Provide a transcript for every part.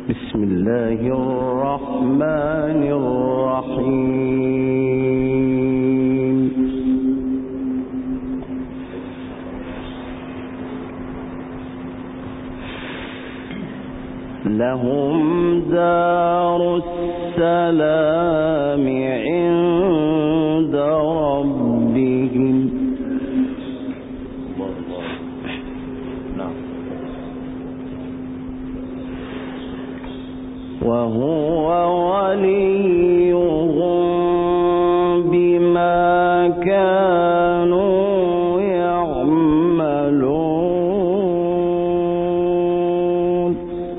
بسم الله الرحمن الرحيم. لهم دار السلام عند ربهم وهو وليهم بما كانوا يعملون.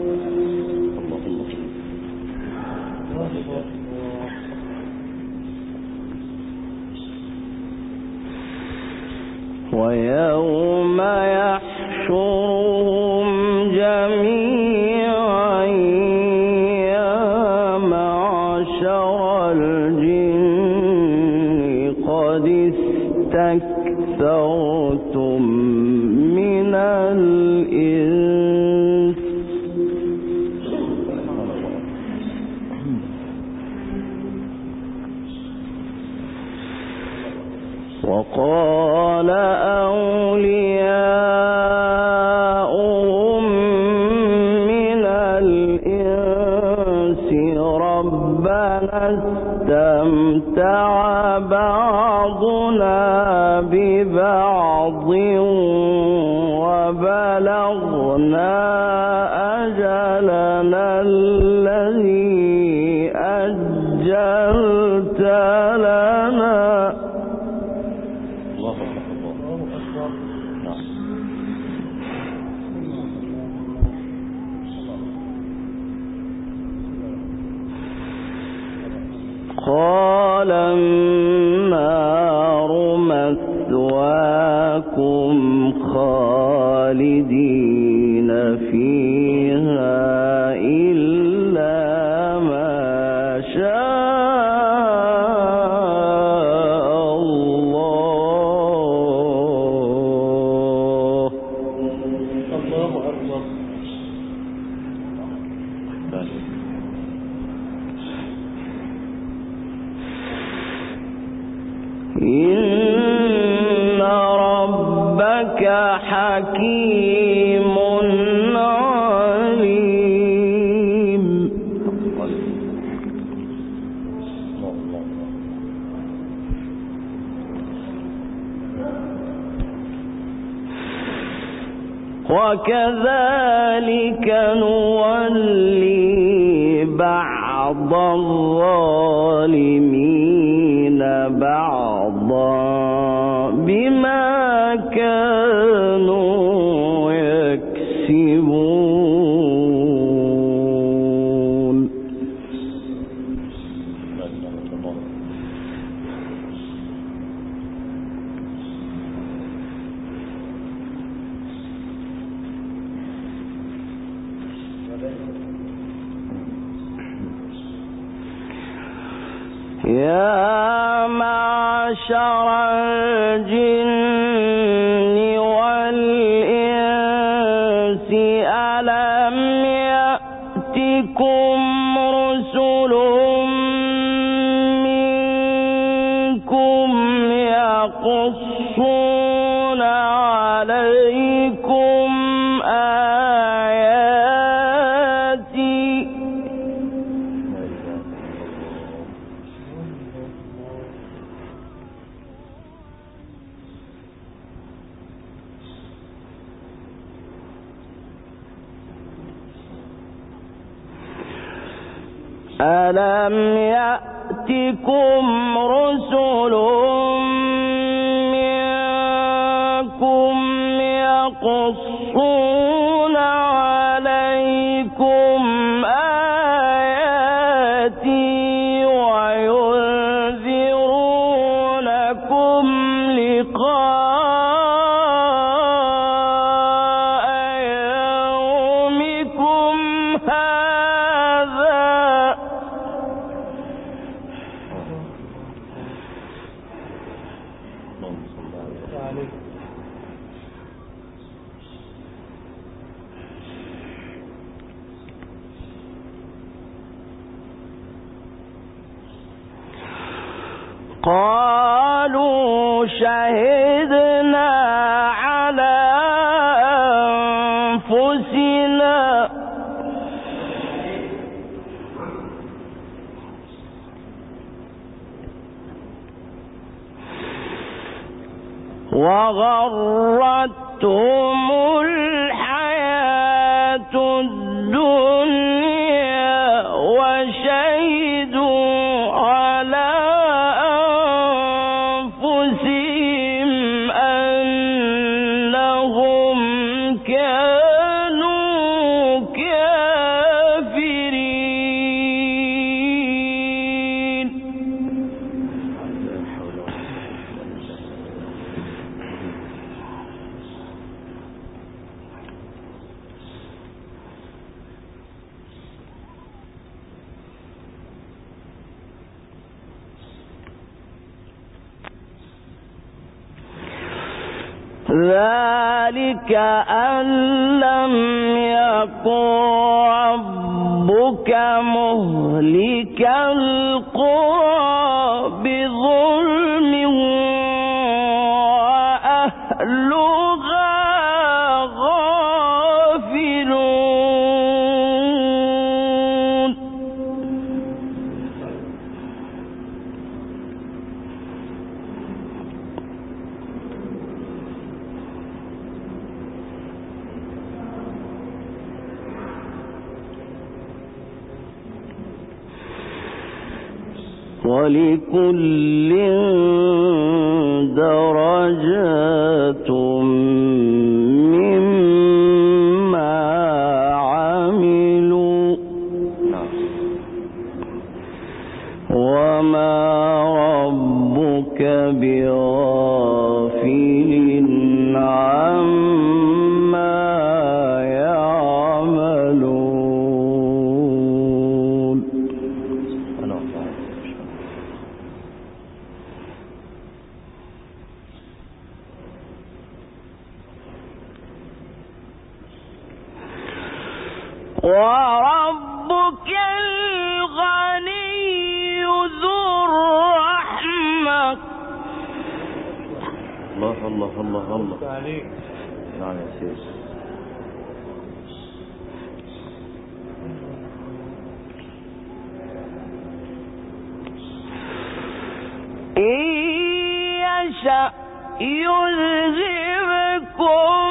ويوم يحشرهم جميعا يا معشر الجن قد استكثرتم من الإنس وقال أولياؤهم من الإنس ربنا استمتع بعضنا ببعض وبلغنا أجلنا الذي أجلت لنا قال النار مثواكم خالدين فيها إلا ما شاء الله. الله أكبر. إن ربك حكيم عليم. وكذلك نولي بعض الظالمين بعضا بما كانوا يكسبون. يا معشر الجن والإنس ألم يأتكم رسل منكم يقصون عليكم آياتي ألم يأتكم رسل منكم يقصون عليكم آياتي وينذرونكم لقاء يومكم هذا قالوا شهدنا على أنفسنا وغرتهم الحياة الدنيا وشهدوا على أنفسهم أنهم كانوا كافرين. ذلك أن لم يكن ربك مهلك القرى بظلم وأهلها غافلون. ولكل درجات مما عملوا وما ربك بغافل عما يعملون. وربك الغني ذو الرحمة. الله الله الله الله عليك. نعم يا سيدي. إن يشأ يذهبكم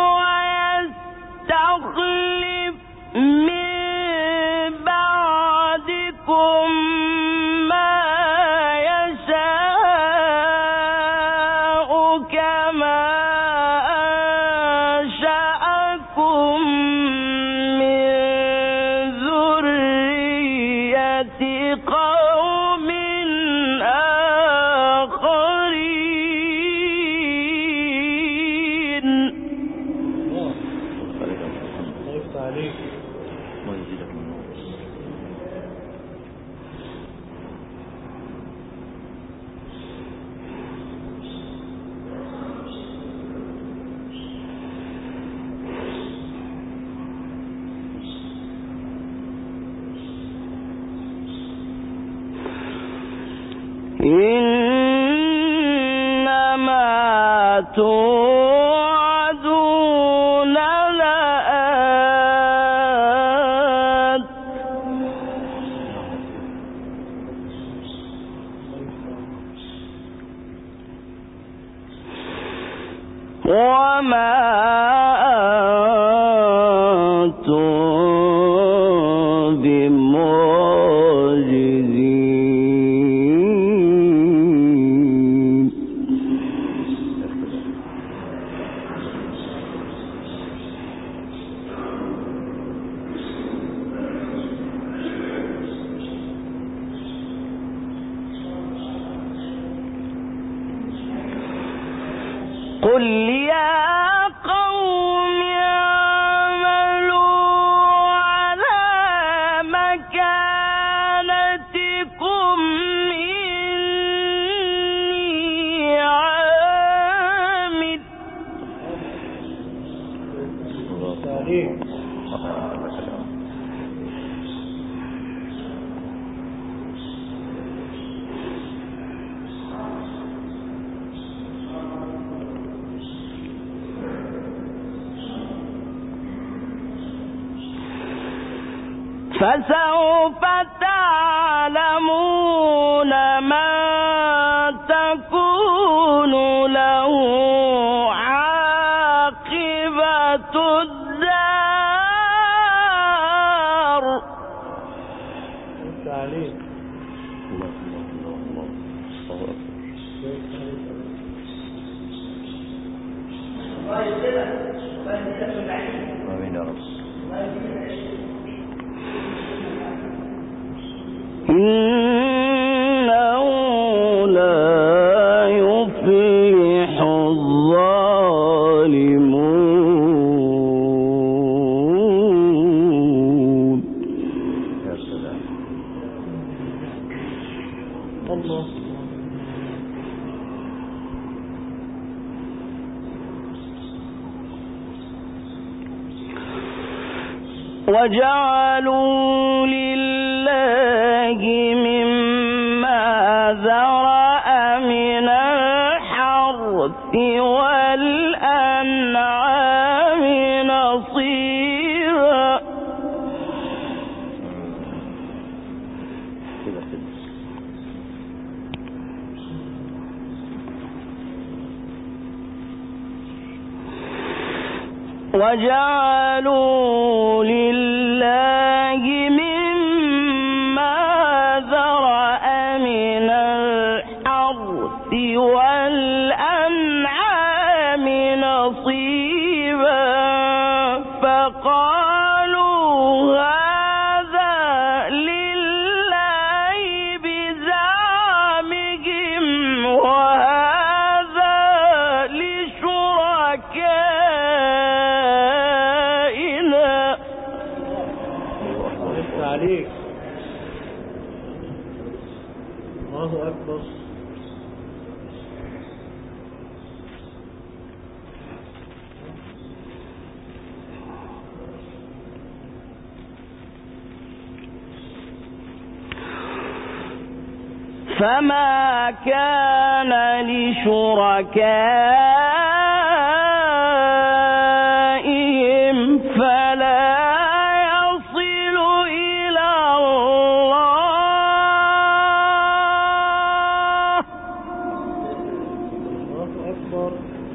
ويستخلف من بعدكم ما يشاء كما أنشأكم من ذرية قوم آخرين. إنما توعدون لآت وما أنتم بمعجزين. قل يا قوم اعملوا على مكانتكم إني عامل. فسوف تعلمون من تكون له عاقبة الدار. آمين يا رب. إنه لا يفلح الظالمون. يا سلام. الله. وجعلوا لله مما ذرأ من الحرث والأنعام نصيبا. وجعلوا لله مما ذرأ من الحرث والأنعام نصيبا فقالوا هذا لله بزعمهم وهذا لشركائنا. عليك. الله أكبر. فما كان لشركائهم فلا يصل إلى الله. الله أكبر.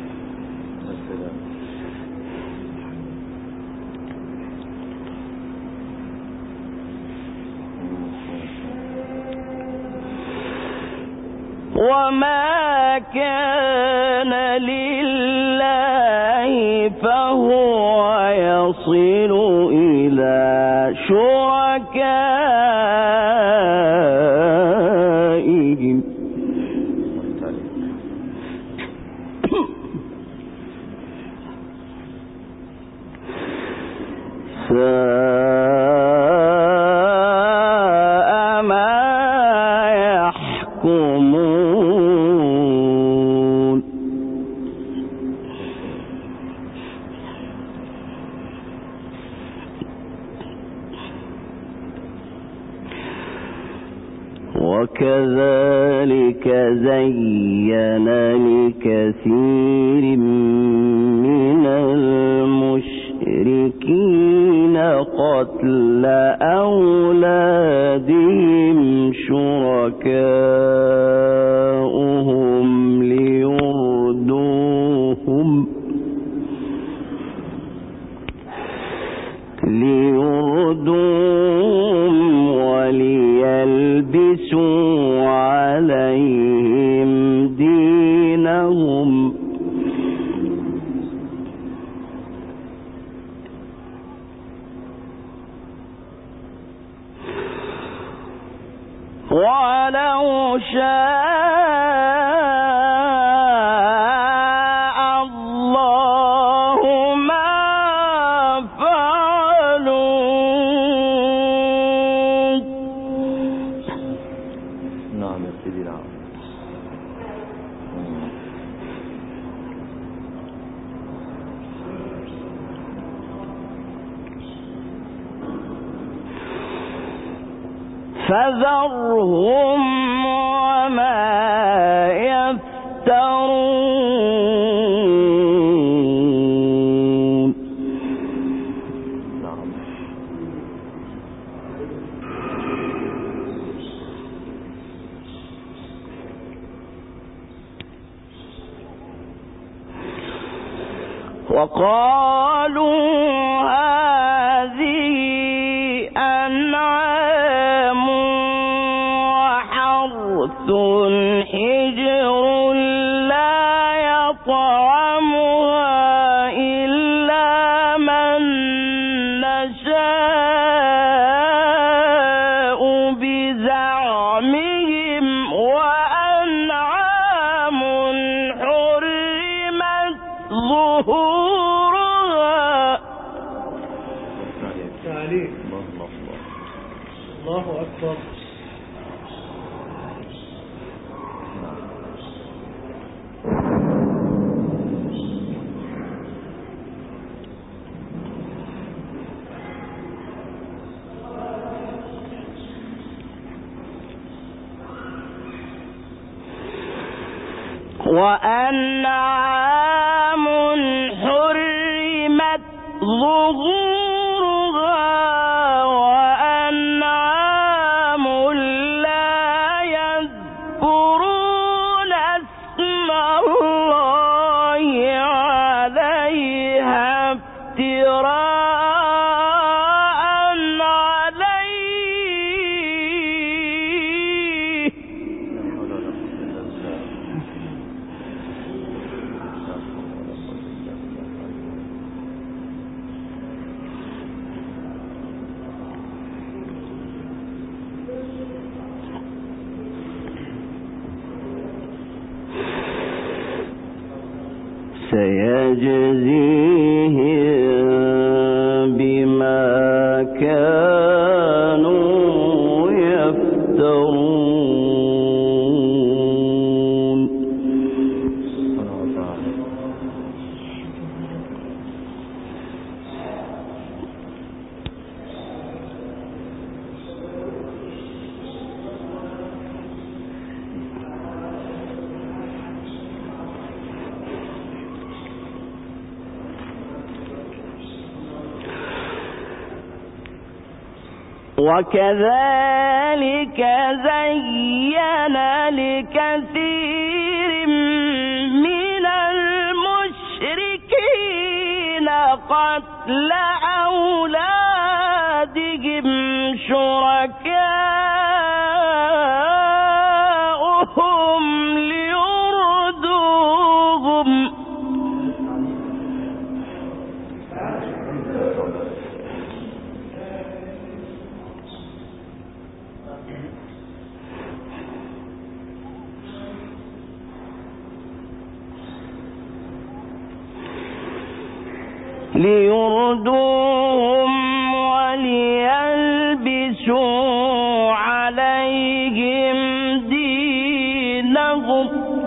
وما كان لله فهو يصل إلى شركائهم. ساء ما يحكمون. وكذلك زين لكثير من المشركين قتل أولادهم شركاؤهم ليردوهم وليلبسوا عليهم دينهم. ولو شاء الله ما فعلوا. نعم يا سيدي نعم. فذرهم وما يفترون. نعم. وقالوا هذه أنعام وحرث حجر لا يطعمها إلا من نشاء بزعمهم وأنعام حرمت ظهورها. تعليق. الله أكبر. وأنعام حرمت ظهورها وأنعام لا يذكرون اسم الله عليها افتراء سيجزيهم بما كانوا يفترون. وكذلك زين لكثير من المشركين قتل أولادهم شركاؤهم ليردوهم وليلبسوا عليهم دينهم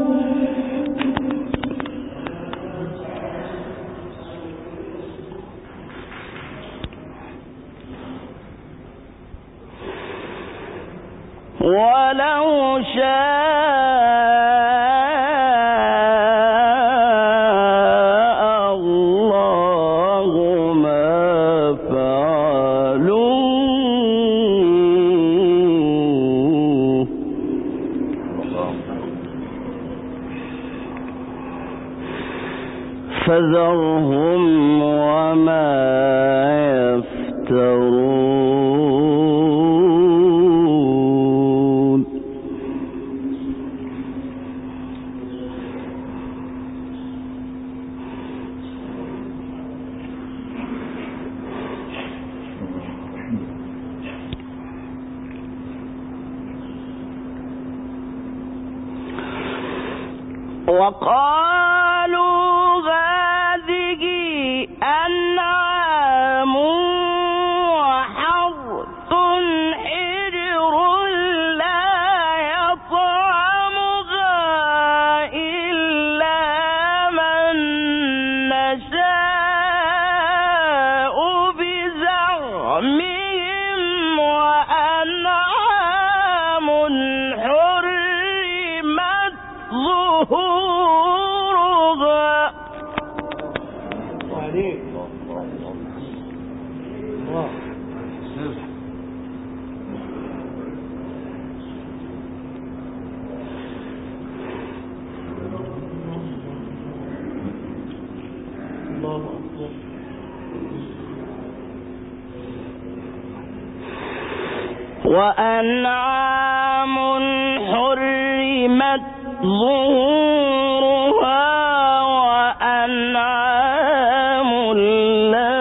ولو شاء الله ما فعلوه فذرهم وما يفترون. وقالوا هذه أنعام وحرث حجر لا يطعمها إلا من نشاء بزعمهم وأنعام حرمت ظهورها. تعليق. الله. الله وأنعام حرمت ظهورها وأنعام لا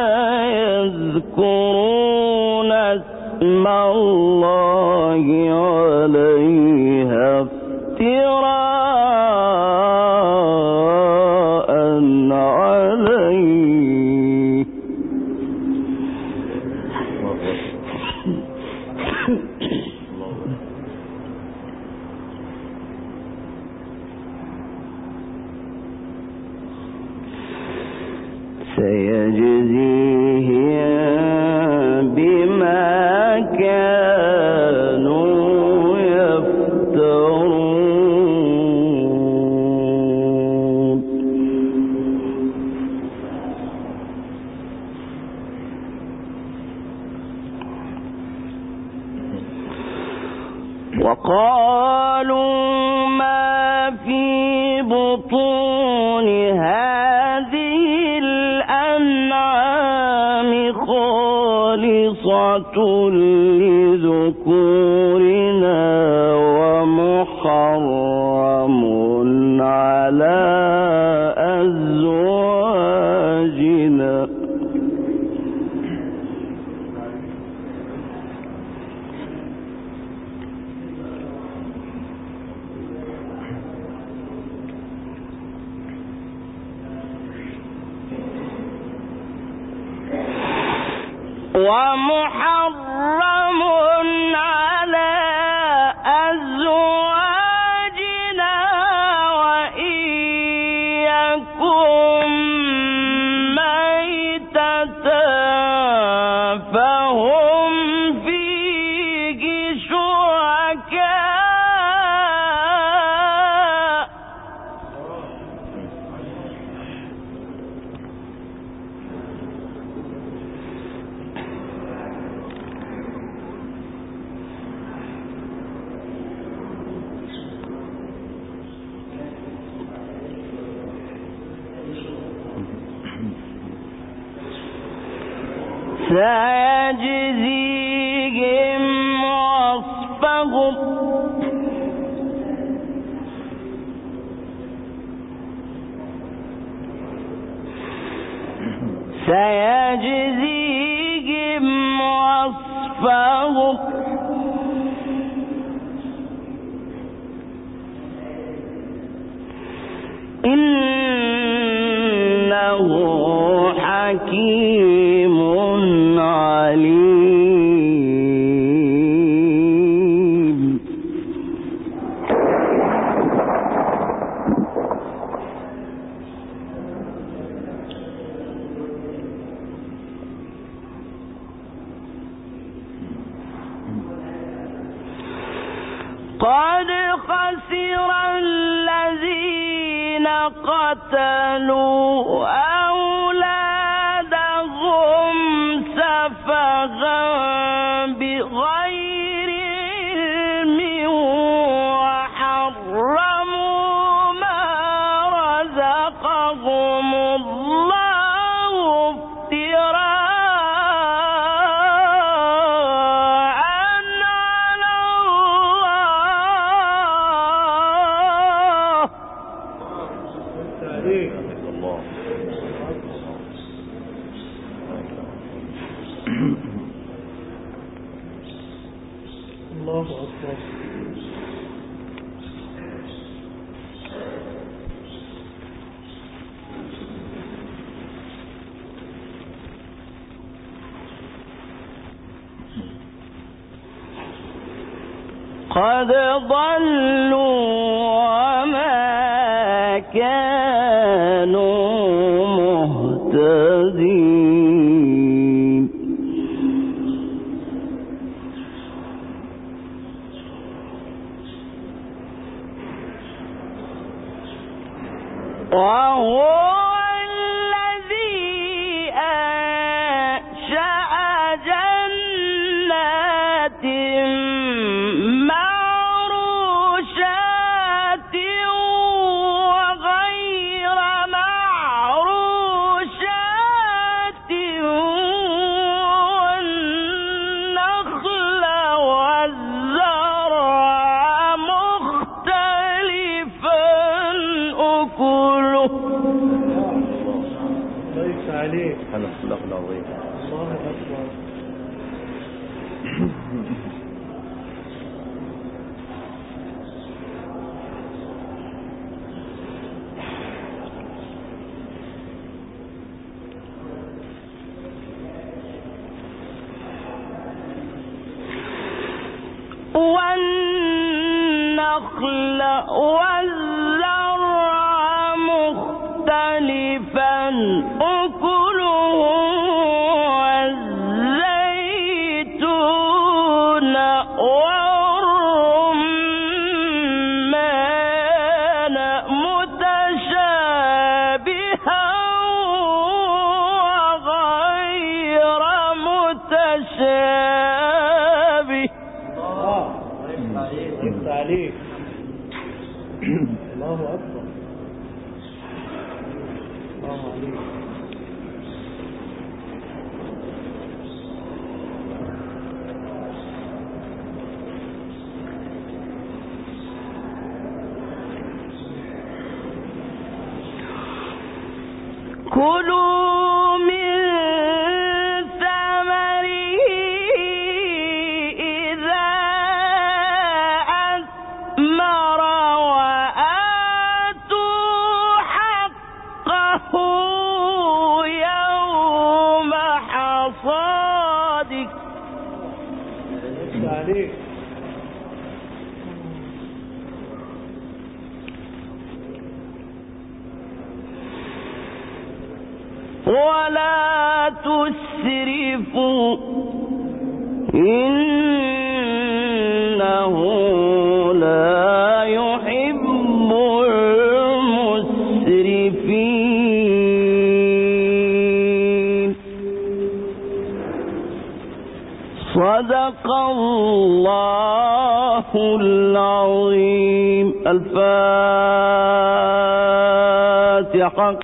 يذكرون اسم الله عليها افتراء عليه. سيجزيهم بما كانوا يفترون. وقالوا ما في بطون هذه الأنعام خالصة لذكورنا ومحرم على أزواجنا. ومحرم على أزواجنا وإن يكن ميتة فهم فيه شركاء. سيجزيهم وصفهم إنه حكيم عليم. قد خسر الذين قتلوا أولادهم سفها بغير علم وحرموا ما رزقهم الله افتراء على الله. الله أكبر. قد ضلوا وما كانوا مهتدين. وهو الذي أنشأ جنات معروشات وغير معروشات العظيم. الله أكبر. والنخل والزرع مختلفا أكله والزيتون والرمان متشابها وغير متشابه. يفتح عليك. الله أكبر. الله عليك. كلوا من ثمره إذا أثمر وآتوا حقه يوم حصاده. يفتح عليك. ولا تسرفوا إنه لا يحب المسرفين. صدق الله العظيم. الفاتحة.